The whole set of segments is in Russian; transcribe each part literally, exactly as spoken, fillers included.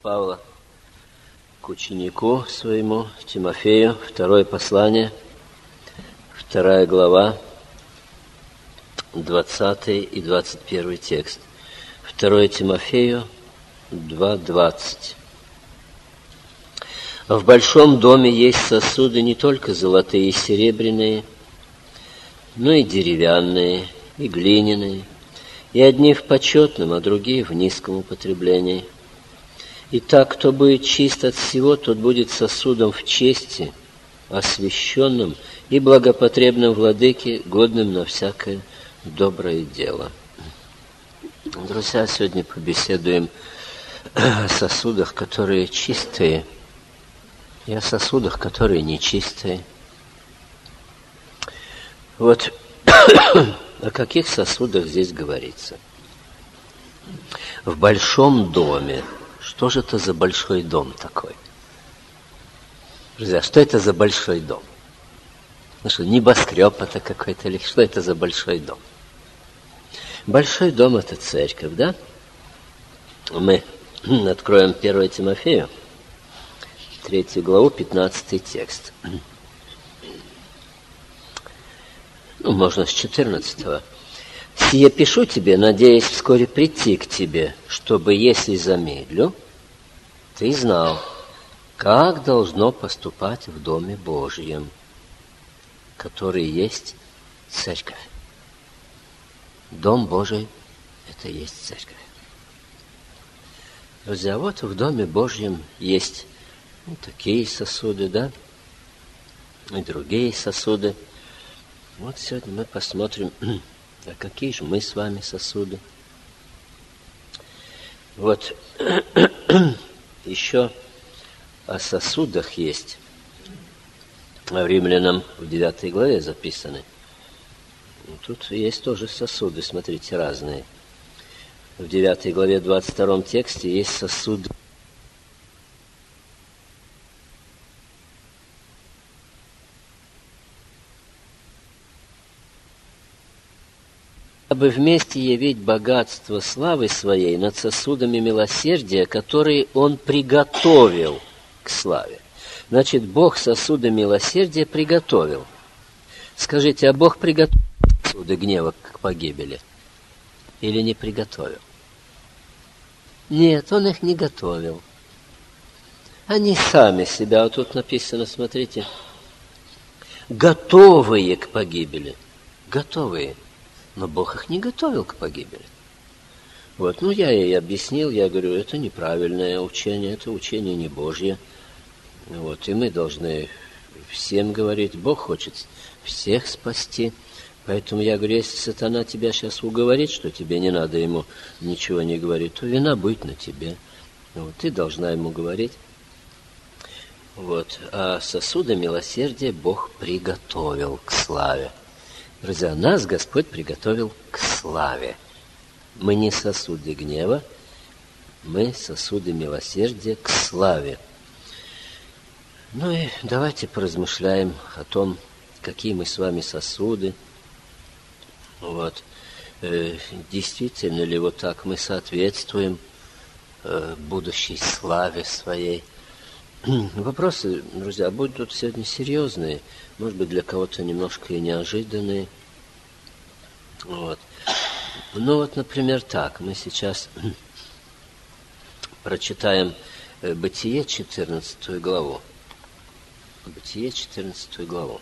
Павла к ученику своему Тимофею, второе послание, вторая глава, двадцатый и двадцать первый текст. второе Тимофею два двадцать. В большом доме есть сосуды не только золотые и серебряные, но и деревянные, и глиняные, и одни в почетном, а другие в низком употреблении. Итак, кто будет чист от всего, тот будет сосудом в чести, освященным и благопотребным владыке, годным на всякое доброе дело. Друзья, сегодня побеседуем о сосудах, которые чистые, и о сосудах, которые нечистые. Вот о каких сосудах здесь говорится? В большом доме. Что же это за большой дом такой? Друзья, что это за большой дом? Ну что, небоскреб это какой-то, или что это за большой дом? Большой дом – это церковь, да? Мы откроем первое Тимофею, третью главу, пятнадцатый текст. Ну, можно с четырнадцатого. «Сие пишу тебе, надеясь вскоре прийти к тебе, чтобы, если замедлю, ты знал, как должно поступать в Доме Божьем, который есть церковь». Дом Божий – это есть церковь. Друзья, вот в Доме Божьем есть ну, такие сосуды, да, и другие сосуды. Вот сегодня мы посмотрим, а какие же мы с вами сосуды. Вот еще о сосудах есть. В Римлянам в девятой главе записаны. Тут есть тоже сосуды, смотрите, разные. В девятой главе двадцать втором тексте есть сосуды. Чтобы вместе явить богатство славы своей над сосудами милосердия, которые Он приготовил к славе. Значит, Бог сосуды милосердия приготовил. Скажите, а Бог приготовил сосуды гнева к погибели? Или не приготовил? Нет, Он их не готовил. Они сами себя, вот тут написано, смотрите, готовые к погибели. Готовые. Но Бог их не готовил к погибели. Вот, ну, я ей объяснил, я говорю, это неправильное учение, это учение не Божье. Вот, и мы должны всем говорить, Бог хочет всех спасти. Поэтому я говорю, если сатана тебя сейчас уговорит, что тебе не надо ему ничего не говорить, то вина будет на тебе. Вот, ты должна ему говорить. Вот, а сосуды милосердия Бог приготовил к славе. Друзья, нас Господь приготовил к славе. Мы не сосуды гнева, мы сосуды милосердия к славе. Ну и давайте поразмышляем о том, какие мы с вами сосуды. Вот. Э, действительно ли вот так мы соответствуем э, будущей славе своей? Вопросы, друзья, будут тут сегодня серьезные, может быть, для кого-то немножко и неожиданные. Вот. Ну вот, например, так, мы сейчас прочитаем Бытие, четырнадцатую главу. Бытие, четырнадцатую главу.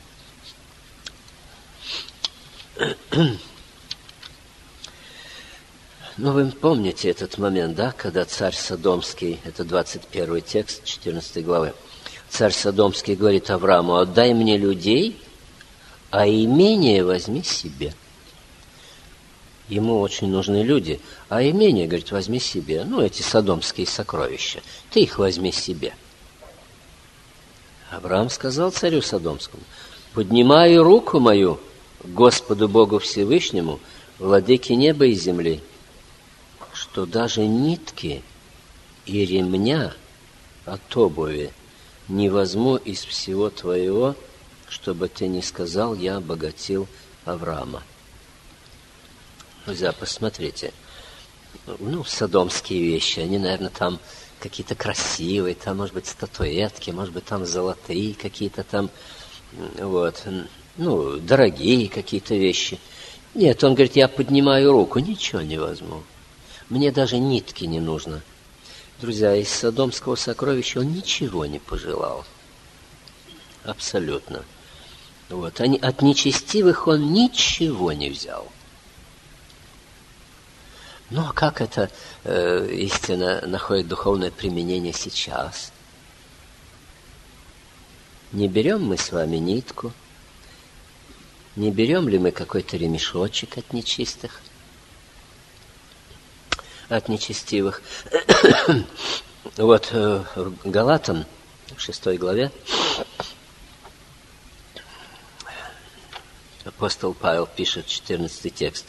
Ну, вы помните этот момент, да, когда царь Содомский, это двадцать первый текст четырнадцатой главы, царь Содомский говорит Аврааму, отдай мне людей, а имение возьми себе. Ему очень нужны люди, а имение, говорит, возьми себе. Ну, эти содомские сокровища, ты их возьми себе. Авраам сказал царю Содомскому, поднимаю руку мою Господу Богу Всевышнему, владыке неба и земли, что даже нитки и ремня от обуви не возьму из всего твоего, чтобы ты не сказал, я обогатил Авраама. Друзья, посмотрите, ну, содомские вещи, они, наверное, там какие-то красивые, там, может быть, статуэтки, может быть, там золотые какие-то там, вот, ну, дорогие какие-то вещи. Нет, он говорит, я поднимаю руку, ничего не возьму. Мне даже нитки не нужно. Друзья, из содомского сокровища он ничего не пожелал. Абсолютно. Вот. От нечестивых он ничего не взял. Ну, а как это э, истина находит духовное применение сейчас? Не берем мы с вами нитку? Не берем ли мы какой-то ремешочек от нечистых? От нечестивых. Вот э, в Галатам, в шестой главе, апостол Павел пишет четырнадцатый текст.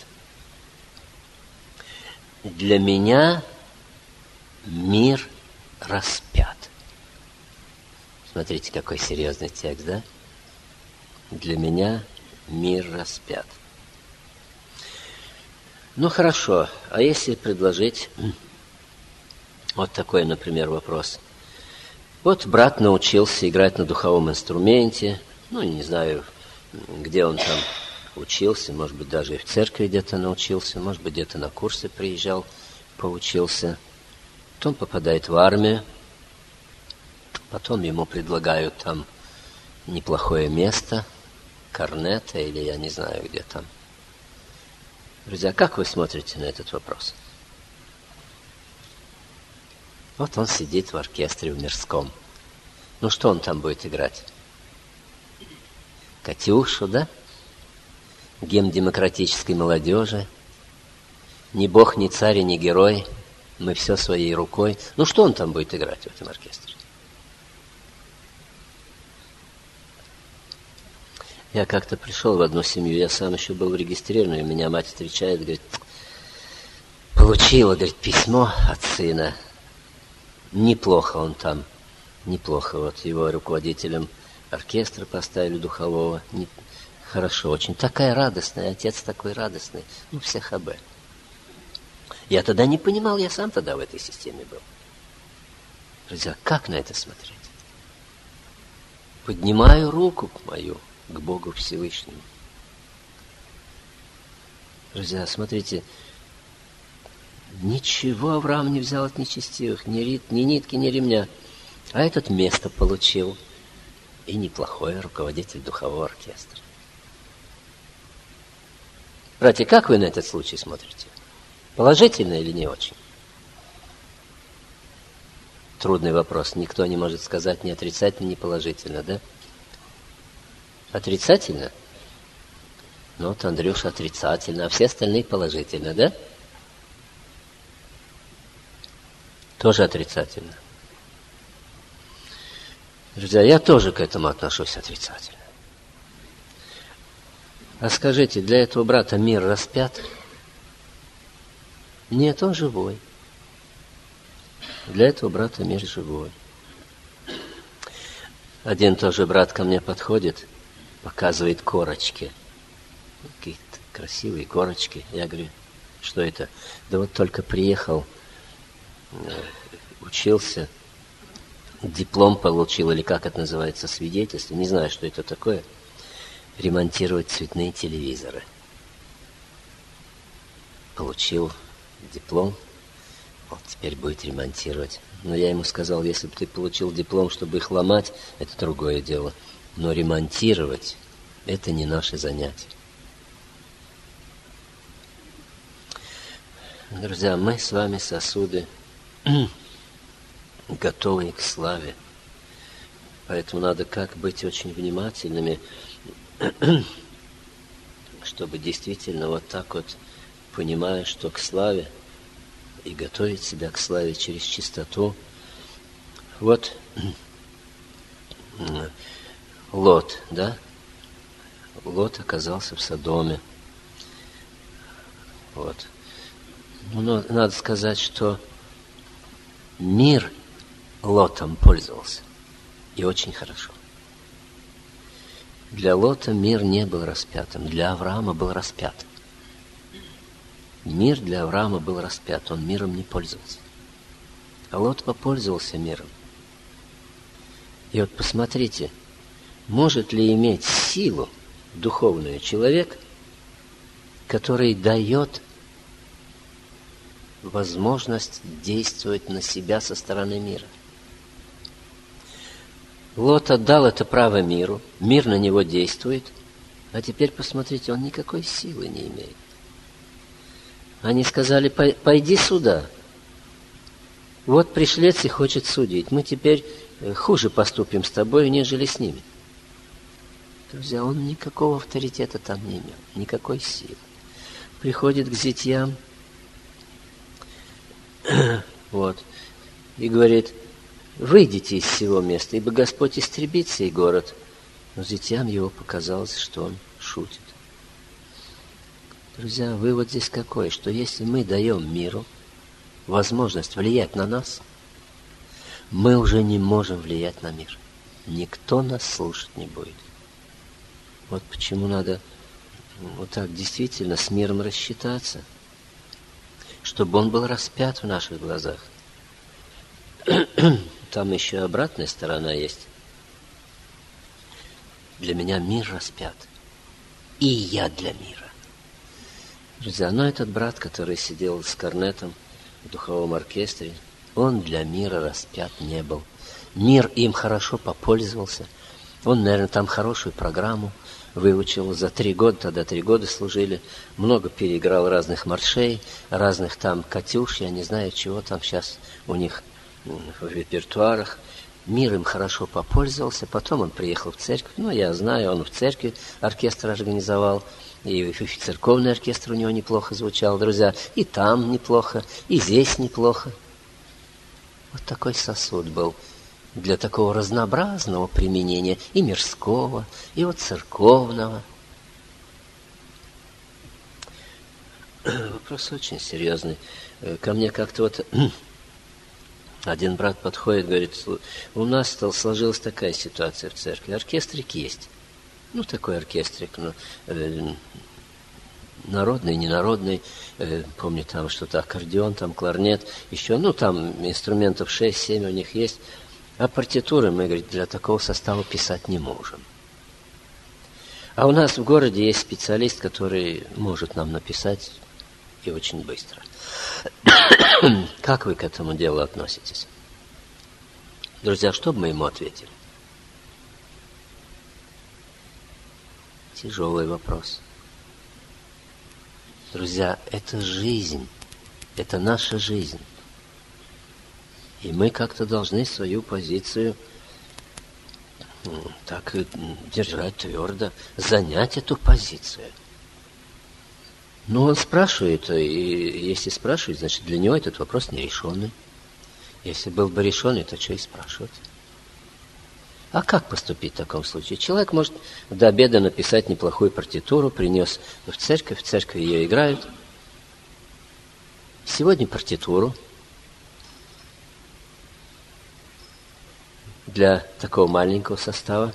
«Для меня мир распят». Смотрите, какой серьезный текст, да? «Для меня мир распят». Ну, хорошо. А если предложить вот такой, например, вопрос. Вот брат научился играть на духовом инструменте. Ну, не знаю, где он там учился. Может быть, даже и в церкви где-то научился. Может быть, где-то на курсы приезжал, поучился. Потом попадает в армию. Потом ему предлагают там неплохое место. Корнета или я не знаю, где там. Друзья, как вы смотрите на этот вопрос? Вот он сидит в оркестре в Мирском. Ну, что он там будет играть? Катюшу, да? Гимн демократической молодежи. Ни бог, ни царь, ни герой. Мы все своей рукой. Ну, что он там будет играть в этом оркестре? Я как-то пришел в одну семью, я сам еще был регистрирован, и меня мать встречает, говорит, получила, говорит, письмо от сына. Неплохо он там, неплохо. Вот его руководителем оркестра поставили духового. Не, хорошо очень. Такая радостная, отец такой радостный. Ну, всех об. Я тогда не понимал, я сам тогда в этой системе был. Друзья, как на это смотреть? Поднимаю руку мою к Богу Всевышнему. Друзья, смотрите, ничего Авраам не взял от нечестивых, ни, рит, ни нитки, ни ремня, а этот место получил, и неплохой руководитель духового оркестра. Братья, как вы на этот случай смотрите? Положительно или не очень? Трудный вопрос. Никто не может сказать ни отрицательно, ни положительно, да? Отрицательно? Ну, вот Андрюша отрицательно, а все остальные положительно, да? Тоже отрицательно. Друзья, я тоже к этому отношусь отрицательно. А скажите, для этого брата мир распят? Нет, он живой. Для этого брата мир живой. Один тоже брат ко мне подходит, показывает корочки. Какие-то красивые корочки. Я говорю, что это? Да вот только приехал, учился, диплом получил, или как это называется, свидетельство. Не знаю, что это такое. Ремонтировать цветные телевизоры. Получил диплом. Вот теперь будет ремонтировать. Но я ему сказал, если бы ты получил диплом, чтобы их ломать, это другое дело. Но ремонтировать – это не наше занятие. Друзья, мы с вами сосуды, готовые к славе. Поэтому надо как быть очень внимательными, чтобы действительно вот так вот, понимая, что к славе, и готовить себя к славе через чистоту. Вот Лот, да? Лот оказался в Содоме. Вот. Но надо сказать, что мир Лотом пользовался. И очень хорошо. Для Лота мир не был распятым, для Авраама был распят. Мир для Авраама был распят, он миром не пользовался. А Лот попользовался миром. И вот посмотрите, может ли иметь силу духовную человек, который дает возможность действовать на себя со стороны мира? Лот отдал это право миру, мир на него действует, а теперь посмотрите, он никакой силы не имеет. Они сказали: пойди сюда. Вот пришлец и хочет судить. Мы теперь хуже поступим с тобой, нежели с ними. Друзья, он никакого авторитета там не имел, никакой силы. Приходит к зятьям, вот, и говорит: выйдите из сего места, ибо Господь истребит сей город. Но зятьям его показалось, что он шутит. Друзья, вывод здесь какой? Что если мы даем миру возможность влиять на нас, мы уже не можем влиять на мир. Никто нас слушать не будет. Вот почему надо вот так действительно с миром рассчитаться, чтобы он был распят в наших глазах. Там еще обратная сторона есть. Для меня мир распят, и я для мира. Друзья, но этот брат, который сидел с корнетом в духовом оркестре, он для мира распят не был. Мир им хорошо попользовался. Он, наверное, там хорошую программу выучил. За три года, тогда три года служили. Много переиграл разных маршей, разных там катюш, я не знаю, чего там сейчас у них в репертуарах. Мир им хорошо попользовался. Потом он приехал в церковь. Ну, я знаю, он в церкви оркестр организовал. И церковный оркестр у него неплохо звучал, друзья. И там неплохо, и здесь неплохо. Вот такой сосуд был для такого разнообразного применения и мирского, и вот церковного. Вопрос очень серьезный. Ко мне как-то вот один брат подходит, говорит: у нас сложилась такая ситуация в церкви. Оркестрик есть. Ну, такой оркестрик, ну, э, народный, ненародный, э, помню, там что-то аккордеон, там кларнет, еще, ну, там инструментов шесть-семь у них есть, а партитуры мы, говорит, для такого состава писать не можем. А у нас в городе есть специалист, который может нам написать, и очень быстро. Как вы к этому делу относитесь? Друзья, что бы мы ему ответили? Тяжелый вопрос. Друзья, это жизнь. Это наша жизнь. И мы как-то должны свою позицию ну, так и держать твердо, занять эту позицию. Но он спрашивает, и если спрашивает, значит, для него этот вопрос нерешенный. Если был бы решенный, то что и спрашивать? А как поступить в таком случае? Человек может до обеда написать неплохую партитуру, принес в церковь, в церкви ее играют. Сегодня партитуру для такого маленького состава,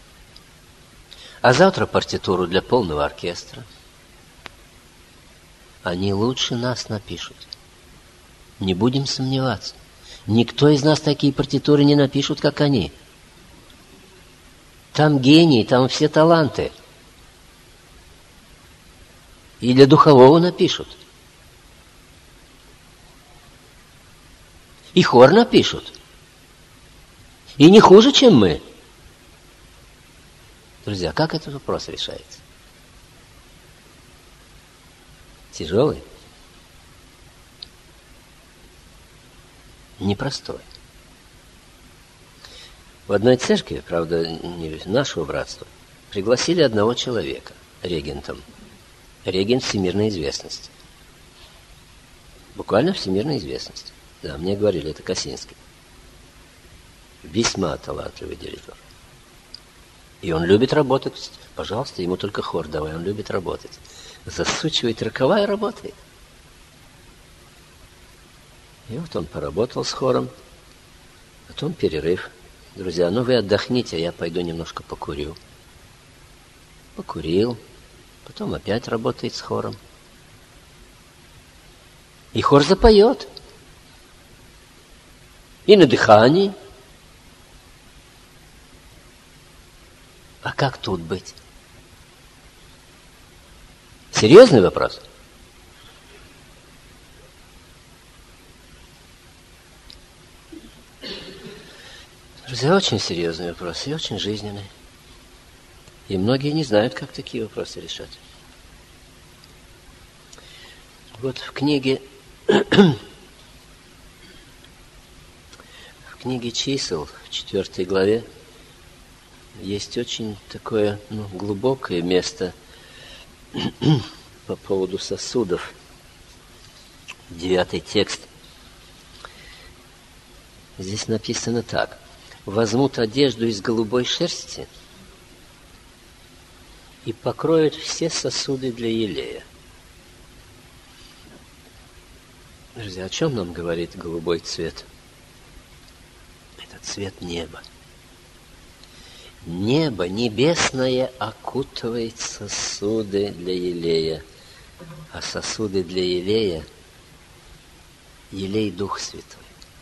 а завтра партитуру для полного оркестра. Они лучше нас напишут. Не будем сомневаться. Никто из нас такие партитуры не напишут, как они. Там гений, там все таланты. И для духового напишут. И хор напишут. И не хуже, чем мы. Друзья, как этот вопрос решается? Тяжелый? Непростой. В одной церкви, правда, не нашего братства, пригласили одного человека регентом. Регент всемирной известности. Буквально всемирной известности. Да, мне говорили, это Косинский. Весьма талантливый дирижер. И он любит работать. Пожалуйста, ему только хор давай, он любит работать. Засучивает рукава и работает. И вот он поработал с хором. Потом перерыв. Друзья, ну вы отдохните, а я пойду немножко покурю. Покурил. Потом опять работает с хором. И хор запоет. и на дыхании. А как тут быть? Серьезный вопрос. Друзья, очень серьезный вопрос и очень жизненный. И многие не знают, как такие вопросы решать. Вот в книге, в книге чисел, в четвертой главе, есть очень такое ну, глубокое место по поводу сосудов. Девятый текст. Здесь написано так. Возьмут одежду из голубой шерсти и покроют все сосуды для елея. Друзья, о чем нам говорит голубой цвет? Это цвет неба. Небо небесное окутывает сосуды для елея, а сосуды для елея – елей Дух Святой.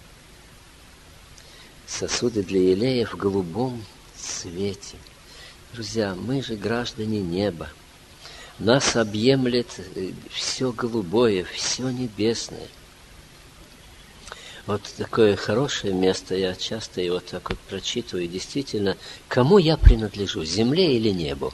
Сосуды для елея в голубом цвете. Друзья, мы же граждане неба. Нас объемлет все голубое, все небесное. Вот такое хорошее место, я часто его так вот прочитываю. И действительно, кому я принадлежу, земле или небу?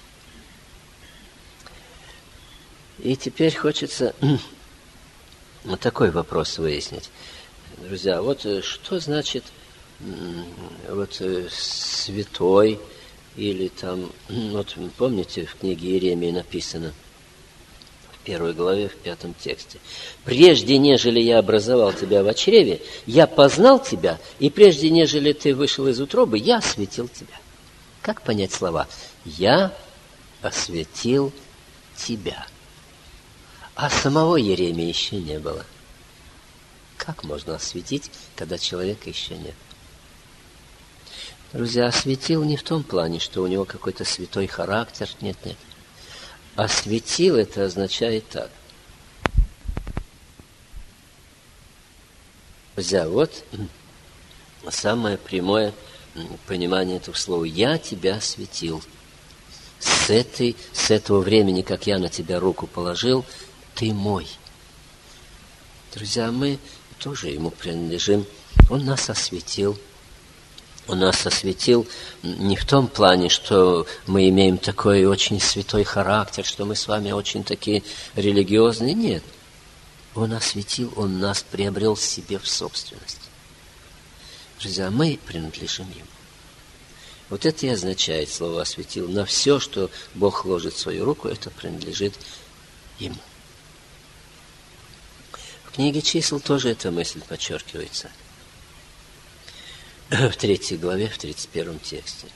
И теперь хочется вот такой вопрос выяснить. Друзья, вот что значит вот святой, или там, вот помните, в книге Иеремии написано, в первой главе, в пятом тексте. «Прежде, нежели я образовал тебя в чреве, я познал тебя, и прежде, нежели ты вышел из утробы, я осветил тебя». Как понять слова? «Я осветил тебя». А самого Иеремии еще не было. Как можно осветить, когда человека еще нет? Друзья, осветил не в том плане, что у него какой-то святой характер. Нет, нет. Осветил это означает так. Друзья, вот самое прямое понимание этого слова. Я тебя осветил. С, этой, с этого времени, как я на тебя руку положил, ты мой. Друзья, мы тоже ему принадлежим. Он нас осветил. Он нас осветил не в том плане, что мы имеем такой очень святой характер, что мы с вами очень такие религиозные. Нет. Он осветил, Он нас приобрел себе в собственность. Друзья, мы принадлежим Ему. Вот это и означает слово «осветил». На все, что Бог ложит в свою руку, это принадлежит Ему. В книге чисел тоже эта мысль подчеркивается. В третьей главе, в тридцать первом тексте.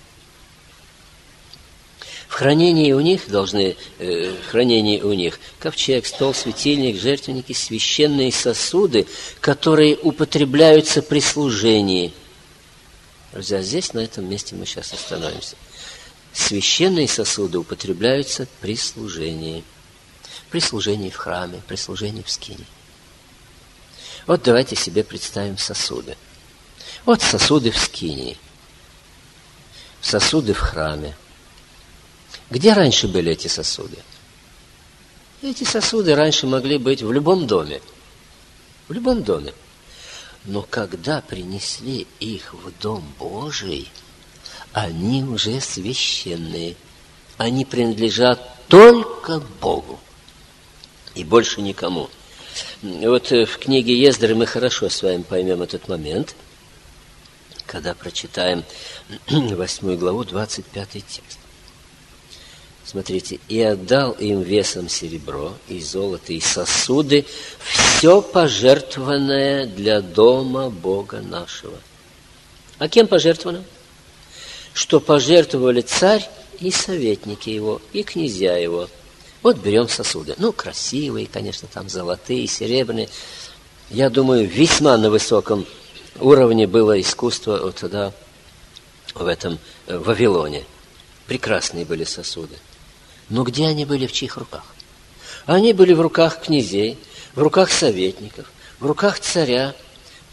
В хранении у них должны, э, в хранении у них ковчег, стол, светильник, жертвенники, священные сосуды, которые употребляются при служении. Друзья, здесь, на этом месте мы сейчас остановимся. Священные сосуды употребляются при служении. При служении в храме, при служении в скинии. Вот давайте себе представим сосуды. Вот сосуды в скинии, сосуды в храме. Где раньше были эти сосуды? Эти сосуды раньше могли быть в любом доме. В любом доме. Но когда принесли их в Дом Божий, они уже священные. Они принадлежат только Богу и больше никому. Вот в книге Ездры мы хорошо с вами поймем этот момент, когда прочитаем восьмую главу, двадцать пятый текст. Смотрите. «И отдал им весом серебро, и золото, и сосуды, все пожертвованное для дома Бога нашего». А кем пожертвовано? Что пожертвовали царь и советники его, и князья его. Вот берем сосуды. Ну, красивые, конечно, там золотые, серебряные. Я думаю, весьма на высоком уровне было искусство вот тогда в этом в Вавилоне. Прекрасные были сосуды. Но где они были, в чьих руках? Они были в руках князей, в руках советников, в руках царя.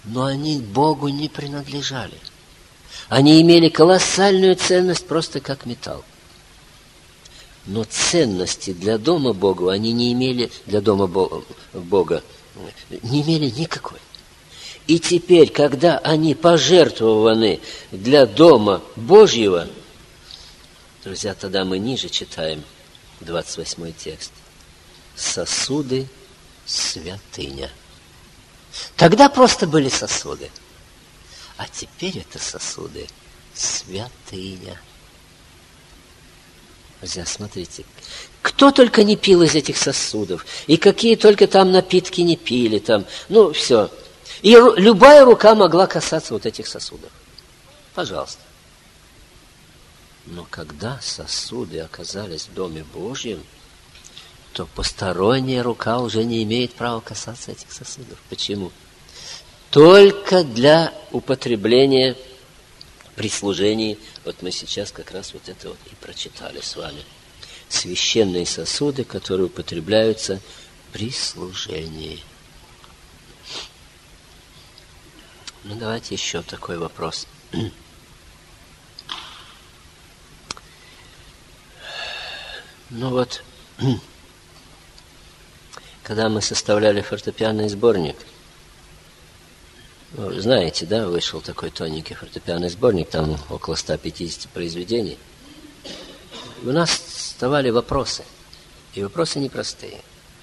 но они Богу не принадлежали. Они имели колоссальную ценность просто как металл. Но ценности для дома Бога они не имели, для дома Бога, не имели никакой. И теперь, когда они пожертвованы для дома Божьего, друзья, тогда мы ниже читаем двадцать восьмой текст. Сосуды святыня. Тогда просто были сосуды. А теперь это сосуды святыня. Друзья, смотрите, кто только не пил из этих сосудов, и какие только там напитки не пили, там, ну, все. И ру- любая рука могла касаться вот этих сосудов. Пожалуйста. Но когда сосуды оказались в Доме Божьем, то посторонняя рука уже не имеет права касаться этих сосудов. Почему? Только для употребления при служении. Вот мы сейчас как раз вот это вот и прочитали с вами. Священные сосуды, которые употребляются при служении. Ну, давайте еще такой вопрос. Ну вот, когда мы составляли фортепианный сборник, вы знаете, да, вышел такой тоненький фортепианный сборник, там около ста пятидесяти произведений. У нас вставали вопросы, и вопросы непростые.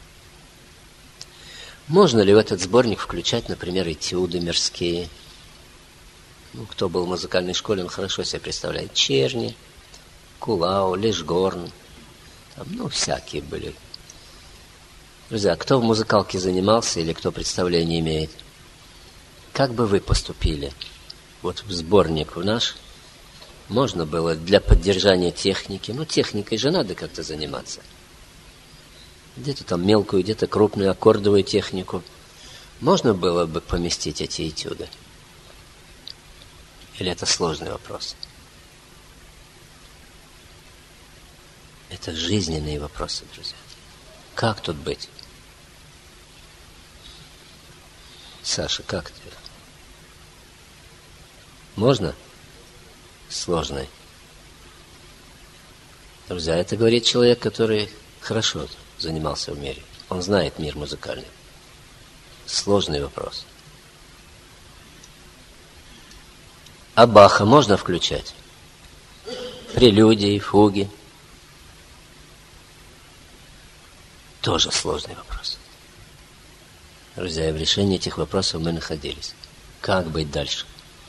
Можно ли в этот сборник включать, например, этюды мирские? Ну, кто был в музыкальной школе, он хорошо себе представляет. Черни, Кулау, Лишгорн, там, ну, всякие были. Друзья, кто в музыкалке занимался или кто представление имеет? Как бы вы поступили? Вот в сборник в наш можно было для поддержания техники. Ну, техникой же надо как-то заниматься. Где-то там мелкую, где-то крупную аккордовую технику. Можно было бы поместить эти этюды? Или это сложный вопрос? Это жизненные вопросы, друзья. Как тут быть? Саша, как ты? Можно? Сложный. Друзья, это говорит человек, который хорошо занимался в мире. Он знает мир музыкальный. Сложный вопрос. А Баха можно включать? Прелюдии, фуги? Тоже сложный вопрос. Друзья, и в решении этих вопросов мы находились. Как быть дальше?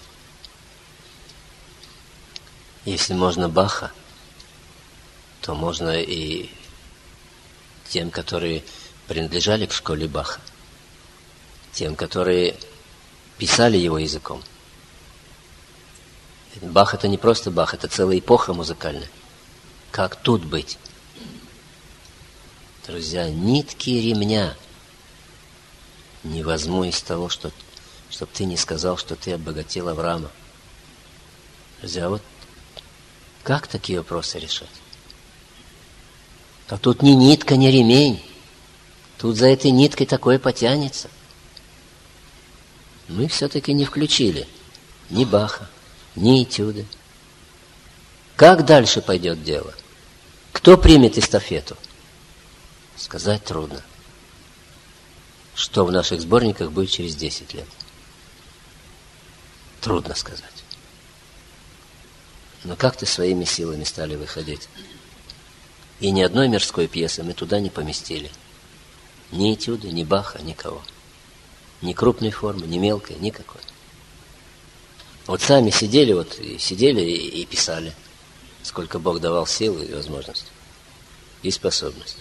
Если можно Баха, то можно и тем, которые принадлежали к школе Баха, тем, которые писали его языком. Бах — это не просто Бах, это целая эпоха музыкальная. Как тут быть? Друзья, нитки ремня не возьму из того, что, чтобы ты не сказал, что ты обогатил Авраама. Друзья, вот как такие вопросы решать? А тут ни нитка, ни ремень. Тут за этой ниткой такое потянется. Мы все-таки не включили ни Баха, ни этюды. Как дальше пойдет дело? Кто примет эстафету? Сказать трудно. Что в наших сборниках будет через десять лет? Трудно сказать. Но как-то своими силами стали выходить. И ни одной мирской пьесы мы туда не поместили. Ни этюды, ни Баха, никого. Ни крупной формы, ни мелкой, никакой. Вот сами сидели, вот и сидели и, и писали. Сколько Бог давал сил и возможностей. И способностей.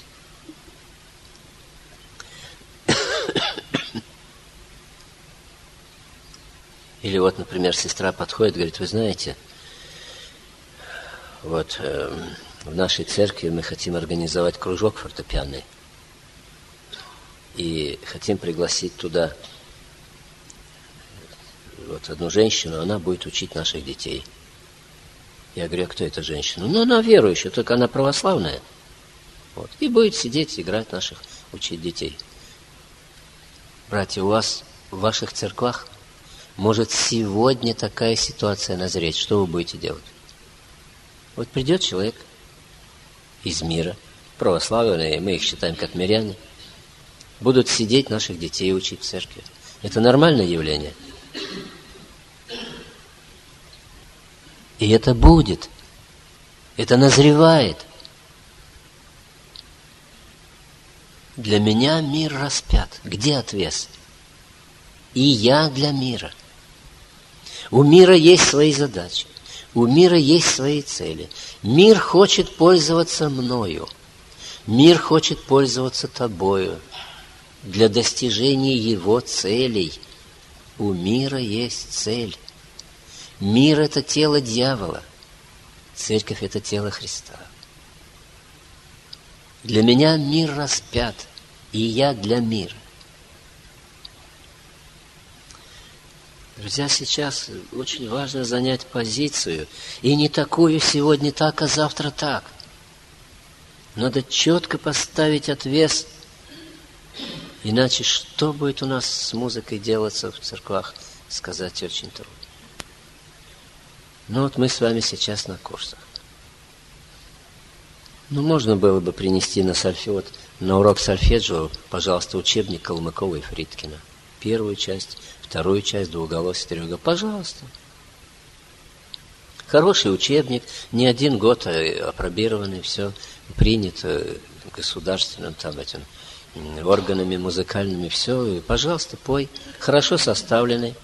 Или вот, например, сестра подходит, говорит: вы знаете, вот э, в нашей церкви мы хотим организовать кружок фортепианный. И хотим пригласить туда вот одну женщину, она будет учить наших детей. Я говорю: а кто эта женщина? Ну, она верующая, только она православная. Вот. И будет сидеть, играть наших, учить детей. Братья, у вас в ваших церквах Может сегодня такая ситуация назреть. Что вы будете делать? Вот придет человек из мира, православные, мы их считаем как миряне, будут сидеть, наших детей учить в церкви. Это нормальное явление. И это будет. Это назревает. Для меня мир распят. Где отвес? И я для мира. У мира есть свои задачи. У мира есть свои цели. Мир хочет пользоваться мною. Мир хочет пользоваться тобою. Для достижения его целей. У мира есть цель. Мир – это тело дьявола. Церковь – это тело Христа. Для меня мир распят, и я для мира. Друзья, сейчас очень важно занять позицию. И не такую сегодня так, а завтра так. Надо четко поставить отвес. Иначе что будет у нас с музыкой делаться в церквах, сказать очень трудно. Ну вот мы с вами сейчас на курсах. Ну, можно было бы принести на сольфеджио, на урок сольфеджио, пожалуйста, учебник Калмыкова и Фридкина. Первую часть, вторую часть, двуголосие, трехголосие. Пожалуйста. Хороший учебник, не один год апробированный, все принято государственным там этим органами музыкальными, все. И, пожалуйста, пой. Хорошо составленный.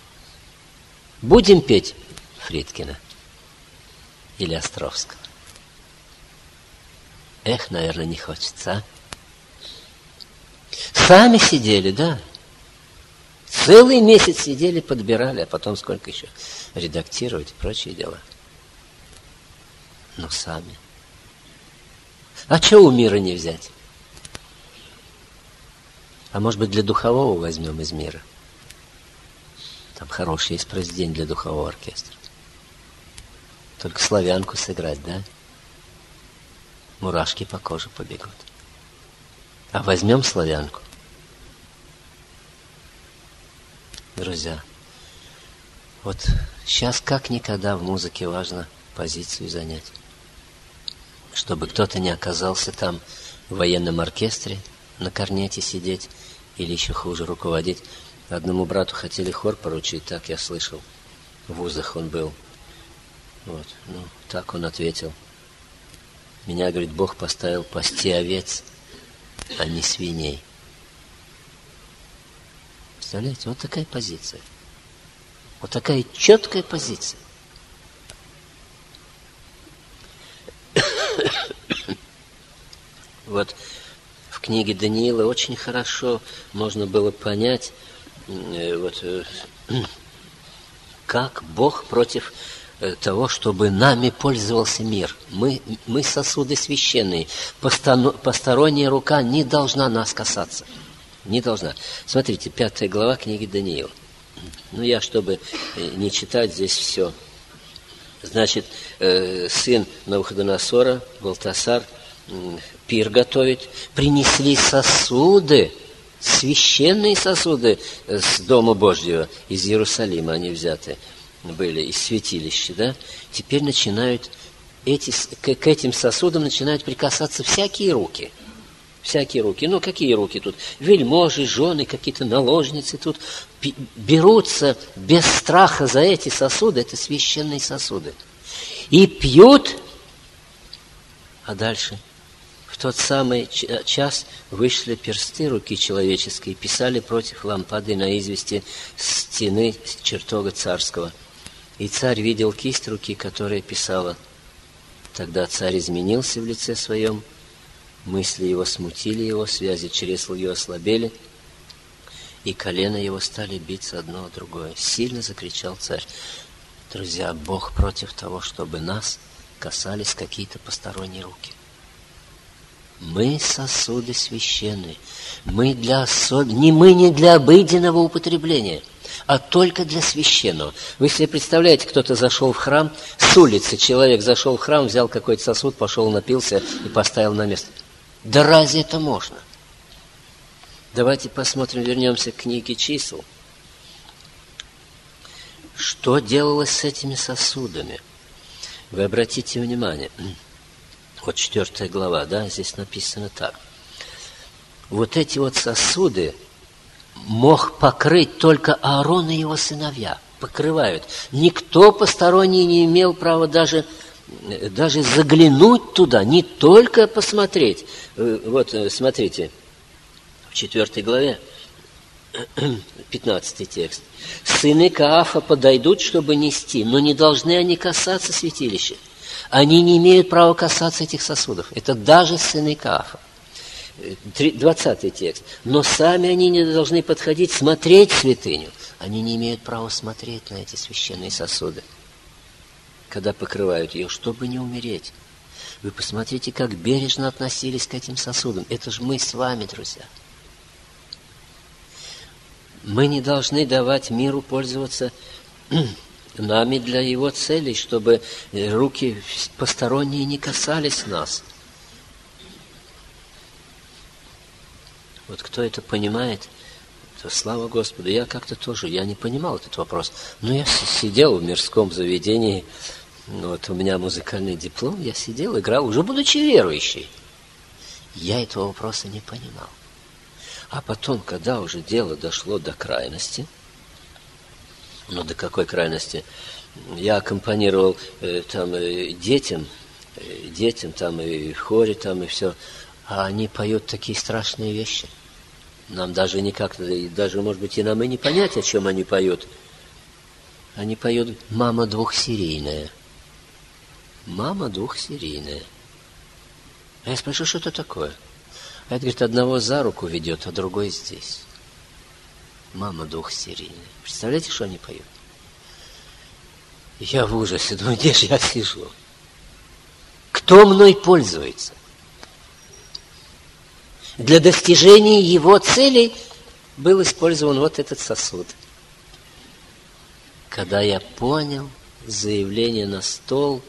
Будем петь Фридкина или Островского. Эх, наверное, не хочется, а? Сами сидели, да. Целый месяц сидели, подбирали, а потом сколько еще редактировать и прочие дела. Но сами. А что у мира не взять? А может быть, для духового возьмем из мира? Там хороший есть произведение для духового оркестра. Только славянку сыграть, да? Мурашки по коже побегут. А возьмем славянку. Друзья, вот сейчас как никогда в музыке важно позицию занять. Чтобы кто-то не оказался там в военном оркестре, на корнете сидеть, или еще хуже, руководить. Одному брату хотели хор поручить, так я слышал. В вузах он был. Вот, ну, так он ответил. Меня, говорит, Бог поставил пасти овец, а не свиней. Представляете, вот такая позиция. Вот такая четкая позиция. Вот в книге Даниила очень хорошо можно было понять, вот, как Бог против того, чтобы нами пользовался мир. Мы, мы сосуды священные. Посторонняя рука не должна нас касаться. Не должна. Смотрите, пятая глава книги Даниила. Ну, я, чтобы не читать здесь все. Значит, сын Навуходоносора, Валтасар, пир готовит. Принесли сосуды, священные сосуды с Дома Божьего, из Иерусалима они взяты были, из святилища, да? Теперь начинают, эти, к, к этим сосудам начинают прикасаться всякие руки. Всякие руки. Ну, какие руки тут? Вельможи, жены, какие-то наложницы тут берутся без страха за эти сосуды. Это священные сосуды. И пьют. А дальше? В тот самый час вышли персты руки человеческие, писали против лампады на извести стены чертога царского. И царь видел кисть руки, которая писала. Тогда царь изменился в лице своем, мысли его смутили его, связи чресл его ослабели, и колено его стали биться одно о другое. Сильно закричал царь. Друзья, Бог против того, чтобы нас касались какие-то посторонние руки. Мы сосуды священные. Мы для особ... не мы не для обыденного употребления, а только для священного. Вы себе представляете, кто-то зашел в храм, с улицы человек зашел в храм, взял какой-то сосуд, пошел, напился и поставил на место. Да разве это можно? Давайте посмотрим, вернемся к книге чисел. Что делалось с этими сосудами? Вы обратите внимание, вот четвертая глава, да, здесь написано так. Вот эти вот сосуды мог покрыть только Аарон и его сыновья. Покрывают. Никто посторонний не имел права даже, даже заглянуть туда, не только посмотреть. Вот, смотрите, в четвертой главе, пятнадцатый текст. Сыны Каафа подойдут, чтобы нести, но не должны они касаться святилища. Они не имеют права касаться этих сосудов. Это даже сыны Каафа. двадцатый текст. Но сами они не должны подходить смотреть святыню. Они не имеют права смотреть на эти священные сосуды, когда покрывают ее, чтобы не умереть. Вы посмотрите, как бережно относились к этим сосудам. Это же мы с вами, друзья. Мы не должны давать миру пользоваться нами для его целей, чтобы руки посторонние не касались нас. Вот кто это понимает, то слава Господу. Я как-то тоже, я не понимал этот вопрос. Но я сидел в мирском заведении, вот у меня музыкальный диплом, я сидел, играл, уже будучи верующий. Я этого вопроса не понимал. А потом, когда уже дело дошло до крайности, ну, до какой крайности? Я аккомпанировал э, там э, детям, э, детям там и в хоре там и все, а они поют такие страшные вещи. Нам даже никак, даже, может быть, и нам и не понять, о чем они поют. Они поют «Мама двухсерийная». «Мама двухсерийная». А я спрашиваю, что это такое? А это, говорит, одного за руку ведет, а другой здесь. Мама двухсерийная. Представляете, что они поют? Я в ужасе. Думаю, где же я сижу? Кто мной пользуется? Для достижения его целей был использован вот этот сосуд. Когда я понял заявление на стол,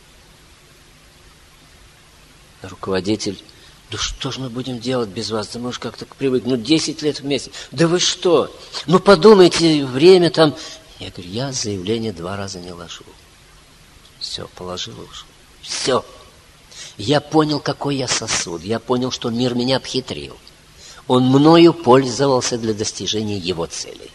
руководитель: да что же мы будем делать без вас? Да мы уж как-то привыкли. Ну, десять лет вместе. Да вы что? Ну, подумайте, время там. Я говорю, я заявление два раза не ложу. Все, положил уже. Все. Я понял, какой я сосуд. Я понял, что мир меня обхитрил. Он мною пользовался для достижения его целей.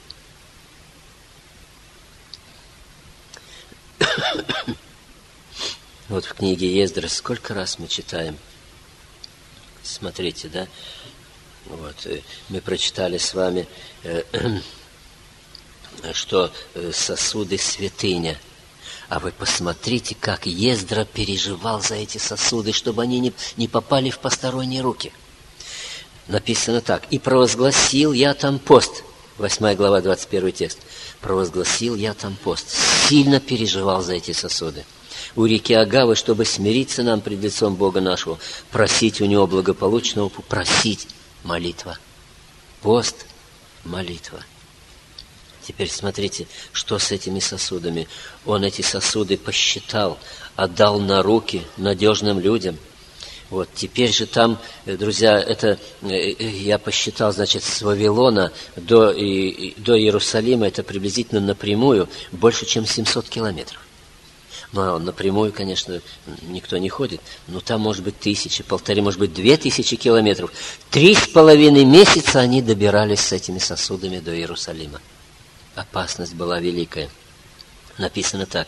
Вот в книге Ездра сколько раз мы читаем. Смотрите, да? Вот, мы прочитали с вами, что сосуды святыня. А вы посмотрите, как Ездра переживал за эти сосуды, чтобы они не, не попали в посторонние руки. Написано так. «И провозгласил я там пост». восьмая глава, двадцать первый текст. «Провозгласил я там пост». Сильно переживал за эти сосуды. У реки Агавы, чтобы смириться нам пред лицом Бога нашего, просить у Него благополучного, просить молитва. Пост, молитва. Теперь смотрите, что с этими сосудами. Он эти сосуды посчитал, отдал на руки надежным людям. Вот, теперь же там, друзья, это я посчитал, значит, с Вавилона до, и, до Иерусалима, это приблизительно напрямую больше, чем семьсот километров. Ну, напрямую, конечно, никто не ходит, но там может быть тысячи, полторы, может быть, две тысячи километров. Три с половиной месяца они добирались с этими сосудами до Иерусалима. Опасность была великая. Написано так.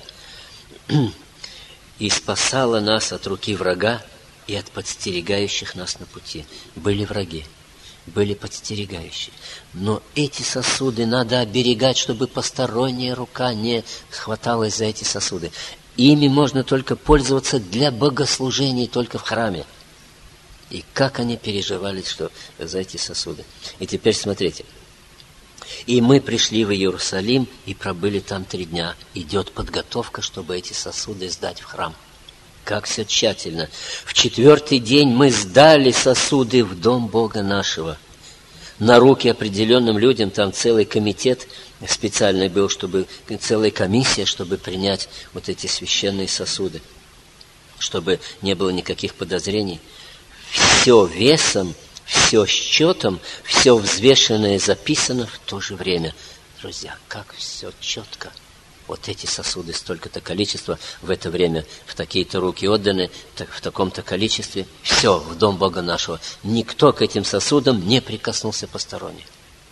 «И спасала нас от руки врага и от подстерегающих нас на пути». Были враги, были подстерегающие. Но эти сосуды надо оберегать, чтобы посторонняя рука не хваталась за эти сосуды. Ими можно только пользоваться для богослужений, только в храме. И как они переживали, что за эти сосуды. И теперь смотрите. «И мы пришли в Иерусалим и пробыли там три дня». Идет подготовка, чтобы эти сосуды сдать в храм. Как все тщательно. «В четвертый день мы сдали сосуды в дом Бога нашего». На руки определенным людям, там целый комитет специальный был, чтобы, целая комиссия, чтобы принять вот эти священные сосуды, чтобы не было никаких подозрений. Все весом, все счетом, все взвешенное записано в то же время. Друзья, как все четко. Вот эти сосуды, столько-то количества, в это время в такие-то руки отданы, в таком-то количестве. Все, в дом Бога нашего. Никто к этим сосудам не прикоснулся посторонний.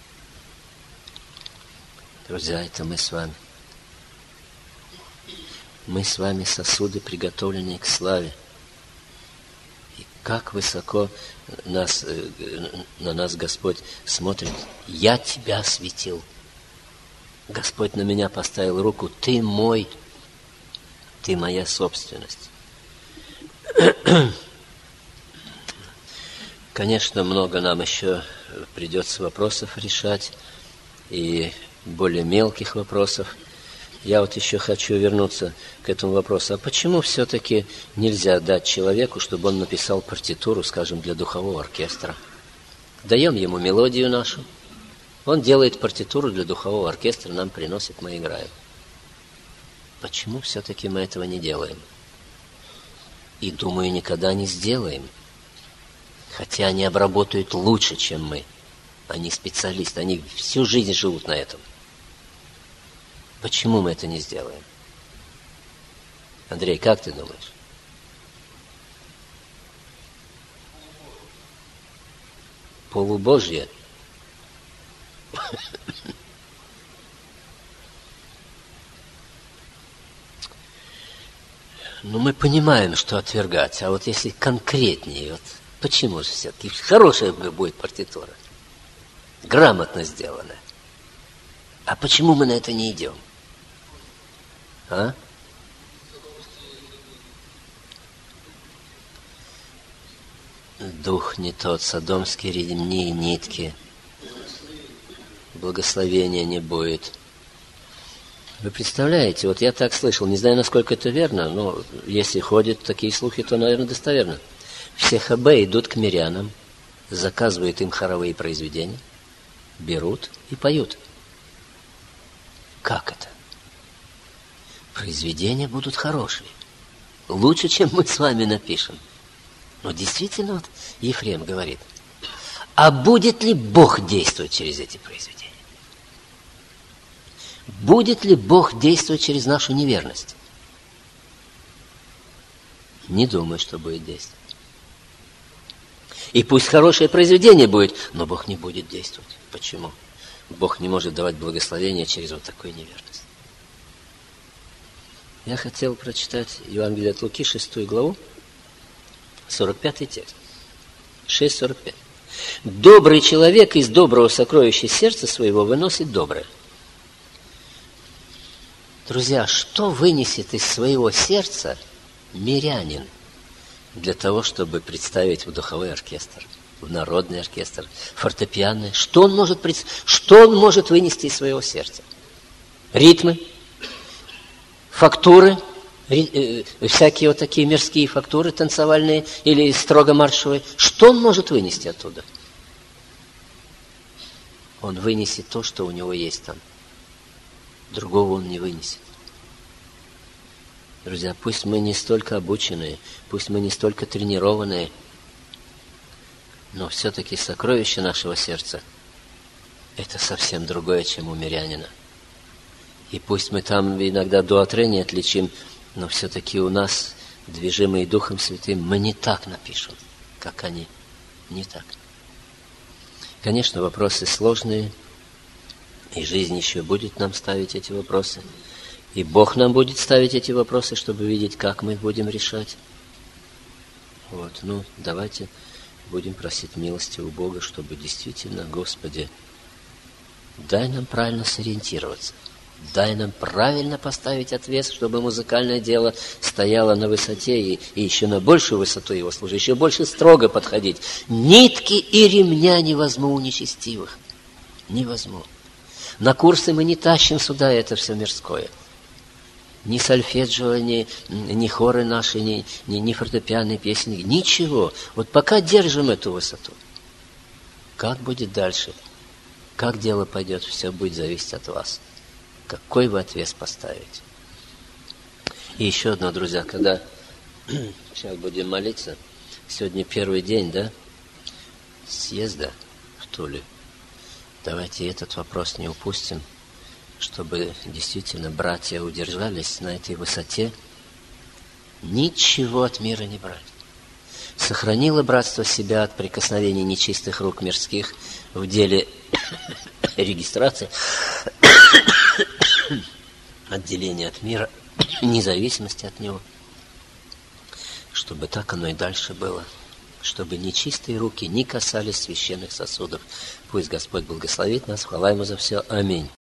Друзья, это мы с вами. Мы с вами сосуды, приготовленные к славе. И как высоко нас, на нас Господь смотрит. Я тебя осветил. Господь на меня поставил руку. Ты мой, ты моя собственность. Конечно, много нам еще придется вопросов решать, и более мелких вопросов. Я вот еще хочу вернуться к этому вопросу. А почему все-таки нельзя дать человеку, чтобы он написал партитуру, скажем, для духового оркестра? Даем ему мелодию нашу. Он делает партитуру для духового оркестра, нам приносит, мы играем. Почему все-таки мы этого не делаем? И, думаю, никогда не сделаем. Хотя они обработают лучше, чем мы. Они специалисты, они всю жизнь живут на этом. Почему мы это не сделаем? Андрей, как ты думаешь? Полубожье? Ну, мы понимаем, что отвергать, а вот если конкретнее, вот почему же все-таки хорошая будет партитура, грамотно сделанная. А почему мы на это не идем? А? Дух не тот, содомские ремни и нитки. Благословения не будет. Вы представляете, вот я так слышал, не знаю, насколько это верно, но если ходят такие слухи, то, наверное, достоверно. Все хабе идут к мирянам, заказывают им хоровые произведения, берут и поют. Как это? Произведения будут хорошие. Лучше, чем мы с вами напишем. Но действительно, вот Ефрем говорит, а будет ли Бог действовать через эти произведения? Будет ли Бог действовать через нашу неверность? Не думаю, что будет действовать. И пусть хорошее произведение будет, но Бог не будет действовать. Почему? Бог не может давать благословение через вот такую неверность. Я хотел прочитать Евангелие от Луки, шестую главу, сорок пятый текст. шесть сорок пять. Добрый человек из доброго сокровища сердца своего выносит доброе. Друзья, что вынесет из своего сердца мирянин для того, чтобы представить в духовой оркестр, в народный оркестр, фортепианный? Что он может, пред... что он может вынести из своего сердца? Ритмы, фактуры, ри... э, всякие вот такие мирские фактуры танцевальные или строго маршевые. Что он может вынести оттуда? Он вынесет то, что у него есть там. Другого он не вынесет. Друзья, пусть мы не столько обученные, пусть мы не столько тренированные, но все-таки сокровище нашего сердца – это совсем другое, чем у мирянина. И пусть мы там иногда дуатре не отличим, но все-таки у нас, движимые Духом Святым, мы не так напишем, как они. Не так. Конечно, вопросы сложные, и жизнь еще будет нам ставить эти вопросы. И Бог нам будет ставить эти вопросы, чтобы видеть, как мы будем решать. Вот, ну, давайте будем просить милости у Бога, чтобы действительно, Господи, дай нам правильно сориентироваться. Дай нам правильно поставить отвес, чтобы музыкальное дело стояло на высоте и, и еще на большую высоту его служить, еще больше строго подходить. Нитки и ремня не возьму у нечестивых. Не возьму. На курсы мы не тащим сюда это все мирское. Ни сольфеджио, ни, ни хоры наши, ни, ни, ни фортепианные песни, ничего. Вот пока держим эту высоту. Как будет дальше? Как дело пойдет, все будет зависеть от вас. Какой вы отвес поставите? И еще одно, друзья, когда сейчас будем молиться, сегодня первый день, да, съезда в Туле. Давайте этот вопрос не упустим, чтобы действительно братья удержались на этой высоте, ничего от мира не брать. Сохранило братство себя от прикосновений нечистых рук мирских в деле регистрации, отделения от мира, независимости от него, чтобы так оно и дальше было, чтобы нечистые руки не касались священных сосудов. Пусть Господь благословит нас, хвала Ему за все. Аминь.